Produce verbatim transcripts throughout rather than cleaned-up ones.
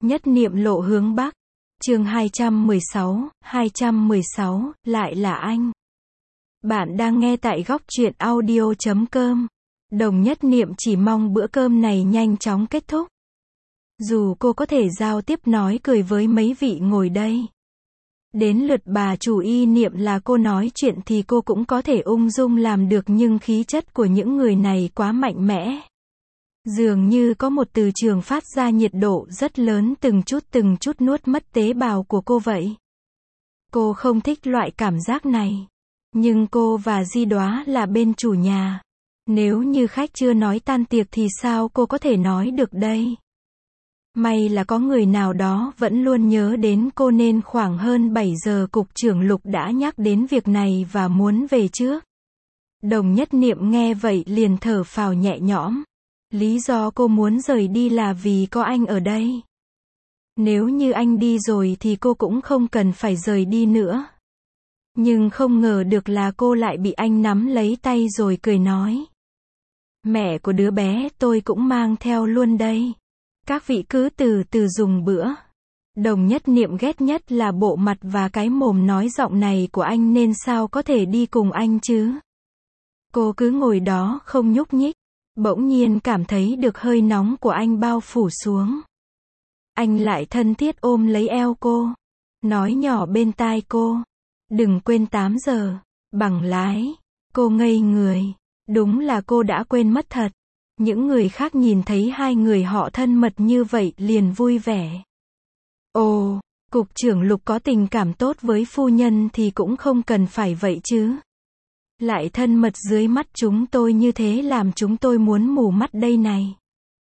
Nhất niệm lộ hướng Bắc. Chương hai trăm mười sáu, hai trăm mười sáu, lại là anh. Bạn đang nghe tại góc truyện audio chấm com. Đồng Nhất Niệm chỉ mong bữa cơm này nhanh chóng kết thúc. Dù cô có thể giao tiếp nói cười với mấy vị ngồi đây. Đến lượt bà chủ Y Niệm là cô nói chuyện thì cô cũng có thể ung dung làm được, nhưng khí chất của những người này quá mạnh mẽ. Dường như có một từ trường phát ra nhiệt độ rất lớn, từng chút từng chút nuốt mất tế bào của cô vậy. Cô không thích loại cảm giác này. Nhưng cô và Di Đóa là bên chủ nhà. Nếu như khách chưa nói tan tiệc thì sao cô có thể nói được đây? May là có người nào đó vẫn luôn nhớ đến cô nên khoảng hơn bảy giờ cục trưởng Lục đã nhắc đến việc này và muốn về trước. Đồng Nhất Niệm nghe vậy liền thở phào nhẹ nhõm. Lý do cô muốn rời đi là vì có anh ở đây. Nếu như anh đi rồi thì cô cũng không cần phải rời đi nữa. Nhưng không ngờ được là cô lại bị anh nắm lấy tay rồi cười nói. Mẹ của đứa bé tôi cũng mang theo luôn đây. Các vị cứ từ từ dùng bữa. Đồng Nhất Niệm ghét nhất là bộ mặt và cái mồm nói giọng này của anh, nên sao có thể đi cùng anh chứ. Cô cứ ngồi đó không nhúc nhích. Bỗng nhiên cảm thấy được hơi nóng của anh bao phủ xuống. Anh lại thân thiết ôm lấy eo cô. Nói nhỏ bên tai cô. Đừng quên tám giờ. Bằng lái. Cô ngây người. Đúng là cô đã quên mất thật. Những người khác nhìn thấy hai người họ thân mật như vậy liền vui vẻ. Ồ, cục trưởng Lục có tình cảm tốt với phu nhân thì cũng không cần phải vậy chứ. Lại thân mật dưới mắt chúng tôi như thế làm chúng tôi muốn mù mắt đây này.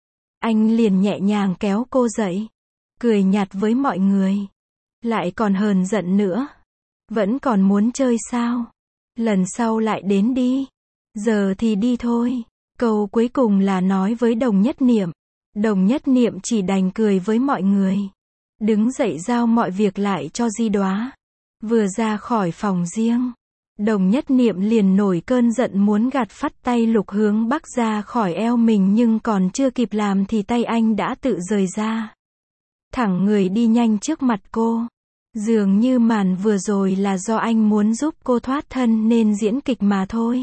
Anh liền nhẹ nhàng kéo cô dậy. Cười nhạt với mọi người. Lại còn hờn giận nữa. Vẫn còn muốn chơi sao? Lần sau lại đến đi. Giờ thì đi thôi. Câu cuối cùng là nói với Đồng Nhất Niệm. Đồng Nhất Niệm chỉ đành cười với mọi người. Đứng dậy giao mọi việc lại cho Di Đóa. Vừa ra khỏi phòng riêng. Đồng Nhất Niệm liền nổi cơn giận muốn gạt phắt tay Lục Hướng Bắc ra khỏi eo mình, nhưng còn chưa kịp làm thì tay anh đã tự rời ra. Thẳng người đi nhanh trước mặt cô. Dường như màn vừa rồi là do anh muốn giúp cô thoát thân nên diễn kịch mà thôi.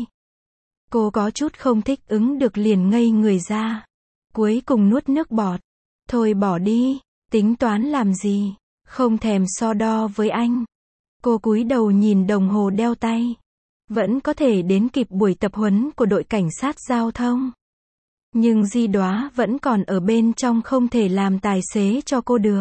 Cô có chút không thích ứng được liền ngây người ra. Cuối cùng nuốt nước bọt. Thôi bỏ đi, tính toán làm gì, không thèm so đo với anh. Cô cúi đầu nhìn đồng hồ đeo tay. Vẫn có thể đến kịp buổi tập huấn của đội cảnh sát giao thông. Nhưng Di Đóa vẫn còn ở bên trong, không thể làm tài xế cho cô được.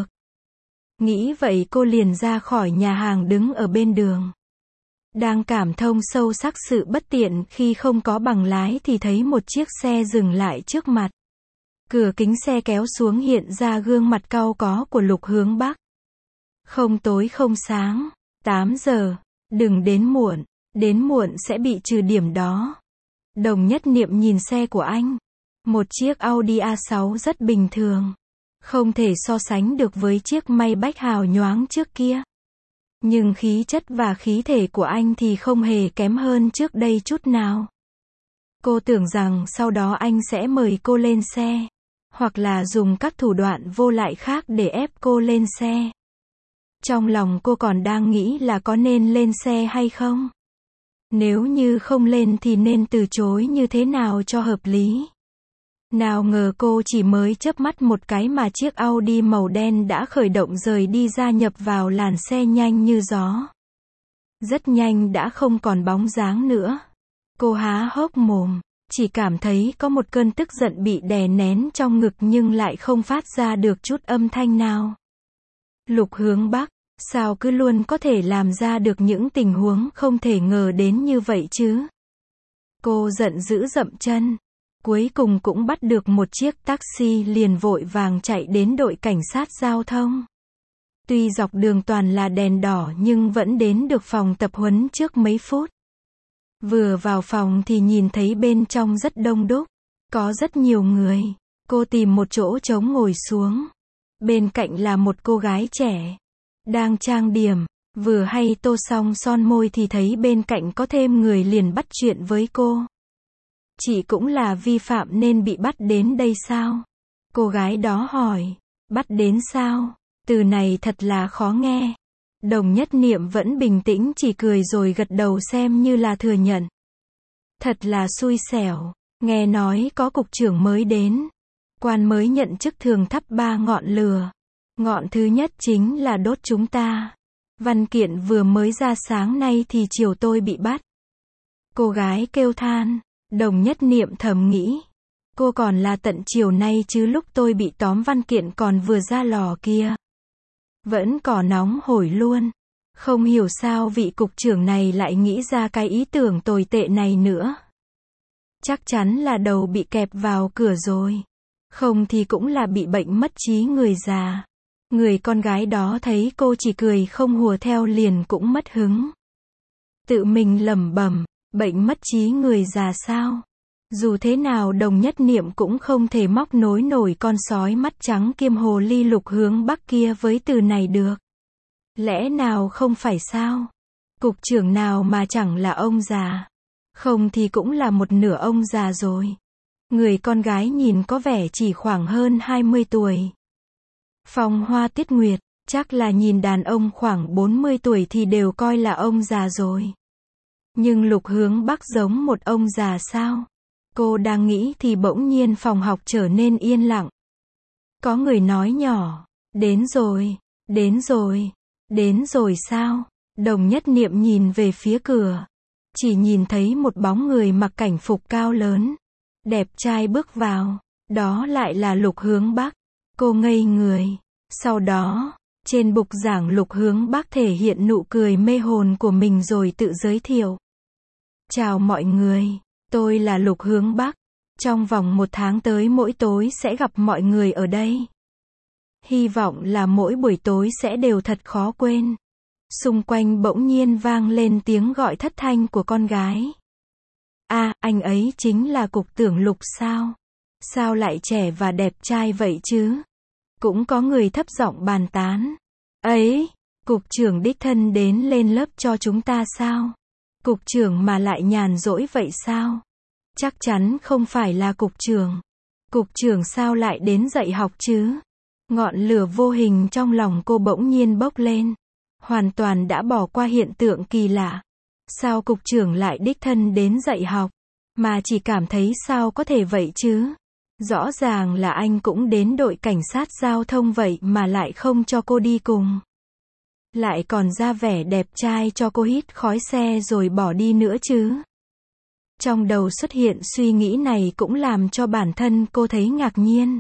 Nghĩ vậy cô liền ra khỏi nhà hàng đứng ở bên đường. Đang cảm thông sâu sắc sự bất tiện khi không có bằng lái thì thấy một chiếc xe dừng lại trước mặt. Cửa kính xe kéo xuống hiện ra gương mặt cau có của Lục Hướng Bắc. Không tối không sáng. tám giờ. Đừng đến muộn. Đến muộn sẽ bị trừ điểm đó. Đồng Nhất Niệm nhìn xe của anh. Một chiếc Audi a sáu rất bình thường. Không thể so sánh được với chiếc Maybach hào nhoáng trước kia. Nhưng khí chất và khí thể của anh thì không hề kém hơn trước đây chút nào. Cô tưởng rằng sau đó anh sẽ mời cô lên xe. Hoặc là dùng các thủ đoạn vô lại khác để ép cô lên xe. Trong lòng cô còn đang nghĩ là có nên lên xe hay không. Nếu như không lên thì nên từ chối như thế nào cho hợp lý. Nào ngờ cô chỉ mới chớp mắt một cái mà chiếc Audi màu đen đã khởi động rời đi, gia nhập vào làn xe nhanh như gió. Rất nhanh đã không còn bóng dáng nữa. Cô há hốc mồm, chỉ cảm thấy có một cơn tức giận bị đè nén trong ngực nhưng lại không phát ra được chút âm thanh nào. Lục Hướng Bắc, sao cứ luôn có thể làm ra được những tình huống không thể ngờ đến như vậy chứ? Cô giận dữ dậm chân. Cuối cùng cũng bắt được một chiếc taxi liền vội vàng chạy đến đội cảnh sát giao thông. Tuy dọc đường toàn là đèn đỏ nhưng vẫn đến được phòng tập huấn trước mấy phút. Vừa vào phòng thì nhìn thấy bên trong rất đông đúc. Có rất nhiều người. Cô tìm một chỗ trống ngồi xuống. Bên cạnh là một cô gái trẻ. Đang trang điểm. Vừa hay tô xong son môi thì thấy bên cạnh có thêm người liền bắt chuyện với cô. Chị cũng là vi phạm nên bị bắt đến đây sao? Cô gái đó hỏi. Bắt đến sao? Từ này thật là khó nghe. Đồng Nhất Niệm vẫn bình tĩnh chỉ cười rồi gật đầu xem như là thừa nhận. Thật là xui xẻo. Nghe nói có cục trưởng mới đến. Quan mới nhận chức thường thắp ba ngọn lửa. Ngọn thứ nhất chính là đốt chúng ta. Văn kiện vừa mới ra sáng nay thì chiều tôi bị bắt. Cô gái kêu than. Đồng Nhất Niệm thầm nghĩ. Cô còn là tận chiều nay chứ lúc tôi bị tóm văn kiện còn vừa ra lò kia. Vẫn cỏ nóng hổi luôn. Không hiểu sao vị cục trưởng này lại nghĩ ra cái ý tưởng tồi tệ này nữa. Chắc chắn là đầu bị kẹp vào cửa rồi. Không thì cũng là bị bệnh mất trí người già. Người con gái đó thấy cô chỉ cười không hùa theo liền cũng mất hứng. Tự mình lẩm bẩm, bệnh mất trí người già sao? Dù thế nào Đồng Nhất Niệm cũng không thể móc nối nổi con sói mắt trắng kiêm hồ ly Lục Hướng Bắc kia với từ này được. Lẽ nào không phải sao? Cục trưởng nào mà chẳng là ông già. Không thì cũng là một nửa ông già rồi. Người con gái nhìn có vẻ chỉ khoảng hơn hai mươi tuổi. Phong Hoa Tiết Nguyệt, chắc là nhìn đàn ông khoảng bốn mươi tuổi thì đều coi là ông già rồi. Nhưng Lục Hướng Bắc giống một ông già sao? Cô đang nghĩ thì bỗng nhiên phòng học trở nên yên lặng. Có người nói nhỏ, đến rồi, đến rồi, đến rồi sao? Đồng Nhất Niệm nhìn về phía cửa. Chỉ nhìn thấy một bóng người mặc cảnh phục cao lớn. Đẹp trai bước vào. Đó lại là Lục Hướng Bắc. Cô ngây người. Sau đó, trên bục giảng Lục Hướng Bắc thể hiện nụ cười mê hồn của mình rồi tự giới thiệu. Chào mọi người, tôi là Lục Hướng Bắc. Trong vòng một tháng tới mỗi tối sẽ gặp mọi người ở đây. Hy vọng là mỗi buổi tối sẽ đều thật khó quên. Xung quanh bỗng nhiên vang lên tiếng gọi thất thanh của con gái. À, anh ấy chính là cục trưởng Lục sao? Sao lại trẻ và đẹp trai vậy chứ? Cũng có người thấp giọng bàn tán. Ấy, cục trưởng đích thân đến lên lớp cho chúng ta sao? Cục trưởng mà lại nhàn rỗi vậy sao? Chắc chắn không phải là cục trưởng. Cục trưởng sao lại đến dạy học chứ? Ngọn lửa vô hình trong lòng cô bỗng nhiên bốc lên. Hoàn toàn đã bỏ qua hiện tượng kỳ lạ. Sao cục trưởng lại đích thân đến dạy học? Mà chỉ cảm thấy sao có thể vậy chứ? Rõ ràng là anh cũng đến đội cảnh sát giao thông vậy mà lại không cho cô đi cùng. Lại còn ra vẻ đẹp trai cho cô hít khói xe rồi bỏ đi nữa chứ. Trong đầu xuất hiện suy nghĩ này cũng làm cho bản thân cô thấy ngạc nhiên.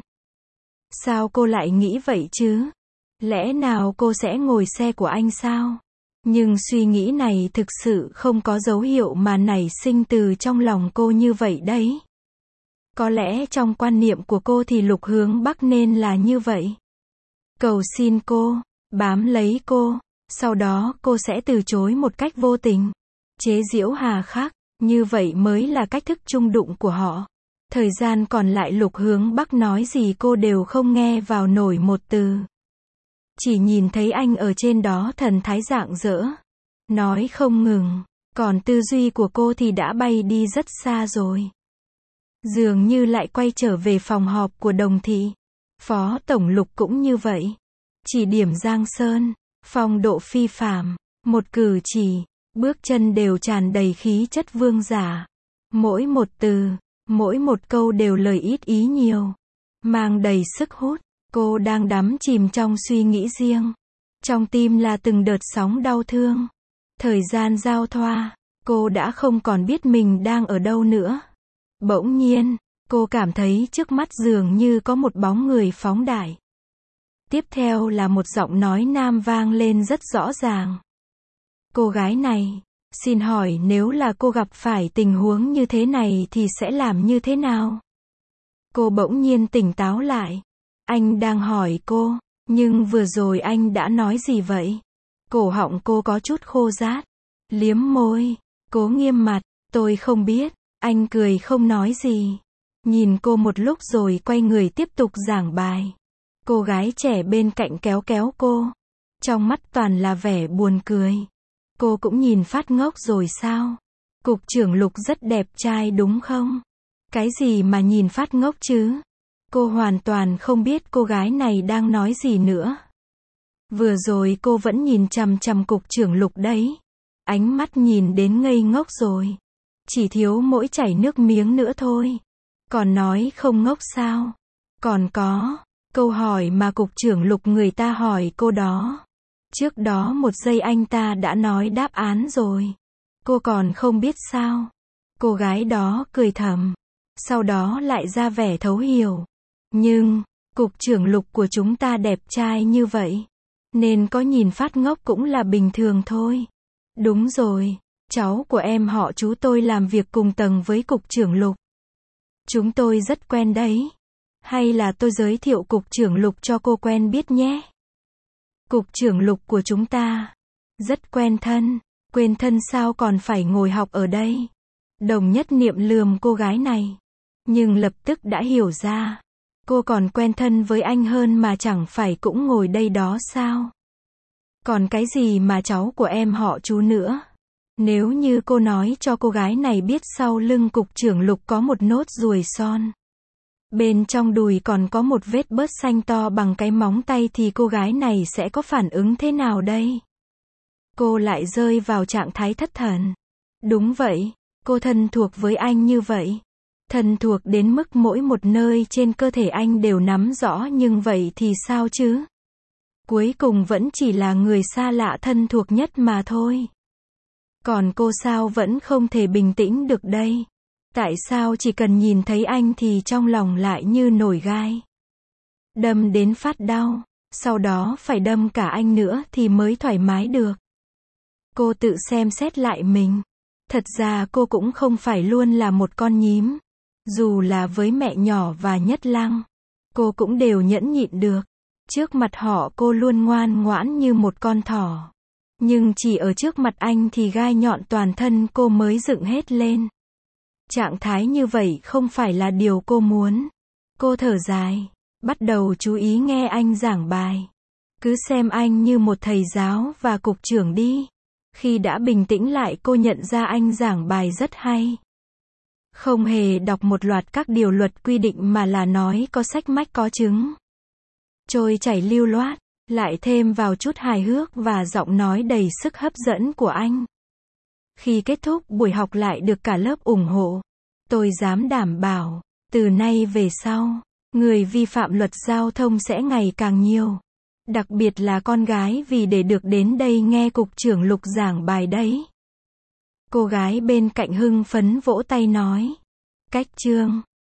Sao cô lại nghĩ vậy chứ? Lẽ nào cô sẽ ngồi xe của anh sao? Nhưng suy nghĩ này thực sự không có dấu hiệu mà nảy sinh từ trong lòng cô như vậy đấy. Có lẽ trong quan niệm của cô thì Lục Hướng Bắc nên là như vậy. Cầu xin cô, bám lấy cô, sau đó cô sẽ từ chối một cách vô tình. Chế giễu hà khắc, như vậy mới là cách thức chung đụng của họ. Thời gian còn lại Lục Hướng Bắc nói gì cô đều không nghe vào nổi một từ. Chỉ nhìn thấy anh ở trên đó thần thái rạng rỡ. Nói không ngừng, còn tư duy của cô thì đã bay đi rất xa rồi. Dường như lại quay trở về phòng họp của Đồng thị. Phó Tổng Lục cũng như vậy. Chỉ điểm Giang Sơn, phong độ phi phàm, một cử chỉ, bước chân đều tràn đầy khí chất vương giả. Mỗi một từ, mỗi một câu đều lời ít ý nhiều, mang đầy sức hút. Cô đang đắm chìm trong suy nghĩ riêng. Trong tim là từng đợt sóng đau thương. Thời gian giao thoa, cô đã không còn biết mình đang ở đâu nữa. Bỗng nhiên, cô cảm thấy trước mắt dường như có một bóng người phóng đại. Tiếp theo là một giọng nói nam vang lên rất rõ ràng. Cô gái này, xin hỏi nếu là cô gặp phải tình huống như thế này thì sẽ làm như thế nào? Cô bỗng nhiên tỉnh táo lại. Anh đang hỏi cô, nhưng vừa rồi anh đã nói gì vậy? Cổ họng cô có chút khô rát. Liếm môi, cố nghiêm mặt, tôi không biết. Anh cười không nói gì. Nhìn cô một lúc rồi quay người tiếp tục giảng bài. Cô gái trẻ bên cạnh kéo kéo cô. Trong mắt toàn là vẻ buồn cười. Cô cũng nhìn phát ngốc rồi sao? Cục trưởng Lục rất đẹp trai đúng không? Cái gì mà nhìn phát ngốc chứ? Cô hoàn toàn không biết cô gái này đang nói gì nữa. Vừa rồi cô vẫn nhìn chằm chằm cục trưởng Lục đấy. Ánh mắt nhìn đến ngây ngốc rồi. Chỉ thiếu mỗi chảy nước miếng nữa thôi. Còn nói không ngốc sao? Còn có, câu hỏi mà cục trưởng Lục người ta hỏi cô đó. Trước đó một giây anh ta đã nói đáp án rồi. Cô còn không biết sao? Cô gái đó cười thầm. Sau đó lại ra vẻ thấu hiểu. Nhưng, cục trưởng Lục của chúng ta đẹp trai như vậy. Nên có nhìn phát ngốc cũng là bình thường thôi. Đúng rồi, cháu của em họ chú tôi làm việc cùng tầng với cục trưởng Lục. Chúng tôi rất quen đấy. Hay là tôi giới thiệu cục trưởng Lục cho cô quen biết nhé. Cục trưởng Lục của chúng ta. Rất quen thân. Quên thân sao còn phải ngồi học ở đây. Đồng Nhất Niệm lườm cô gái này. Nhưng lập tức đã hiểu ra. Cô còn quen thân với anh hơn mà chẳng phải cũng ngồi đây đó sao? Còn cái gì mà cháu của em họ chú nữa? Nếu như cô nói cho cô gái này biết sau lưng cục trưởng Lục có một nốt ruồi son. Bên trong đùi còn có một vết bớt xanh to bằng cái móng tay thì cô gái này sẽ có phản ứng thế nào đây? Cô lại rơi vào trạng thái thất thần. Đúng vậy, cô thân thuộc với anh như vậy. Thân thuộc đến mức mỗi một nơi trên cơ thể anh đều nắm rõ, nhưng vậy thì sao chứ? Cuối cùng vẫn chỉ là người xa lạ thân thuộc nhất mà thôi. Còn cô sao vẫn không thể bình tĩnh được đây? Tại sao chỉ cần nhìn thấy anh thì trong lòng lại như nổi gai? Đâm đến phát đau, sau đó phải đâm cả anh nữa thì mới thoải mái được. Cô tự xem xét lại mình. Thật ra cô cũng không phải luôn là một con nhím. Dù là với mẹ nhỏ và Nhất Lăng, cô cũng đều nhẫn nhịn được. Trước mặt họ cô luôn ngoan ngoãn như một con thỏ. Nhưng chỉ ở trước mặt anh thì gai nhọn toàn thân cô mới dựng hết lên. Trạng thái như vậy không phải là điều cô muốn. Cô thở dài, bắt đầu chú ý nghe anh giảng bài. Cứ xem anh như một thầy giáo và cục trưởng đi. Khi đã bình tĩnh lại cô nhận ra anh giảng bài rất hay. Không hề đọc một loạt các điều luật quy định mà là nói có sách mách có chứng. Trôi chảy lưu loát, lại thêm vào chút hài hước và giọng nói đầy sức hấp dẫn của anh. Khi kết thúc buổi học lại được cả lớp ủng hộ. Tôi dám đảm bảo, từ nay về sau, người vi phạm luật giao thông sẽ ngày càng nhiều. Đặc biệt là con gái, vì để được đến đây nghe cục trưởng Lục giảng bài đấy. Cô gái bên cạnh hưng phấn vỗ tay nói. Cách chương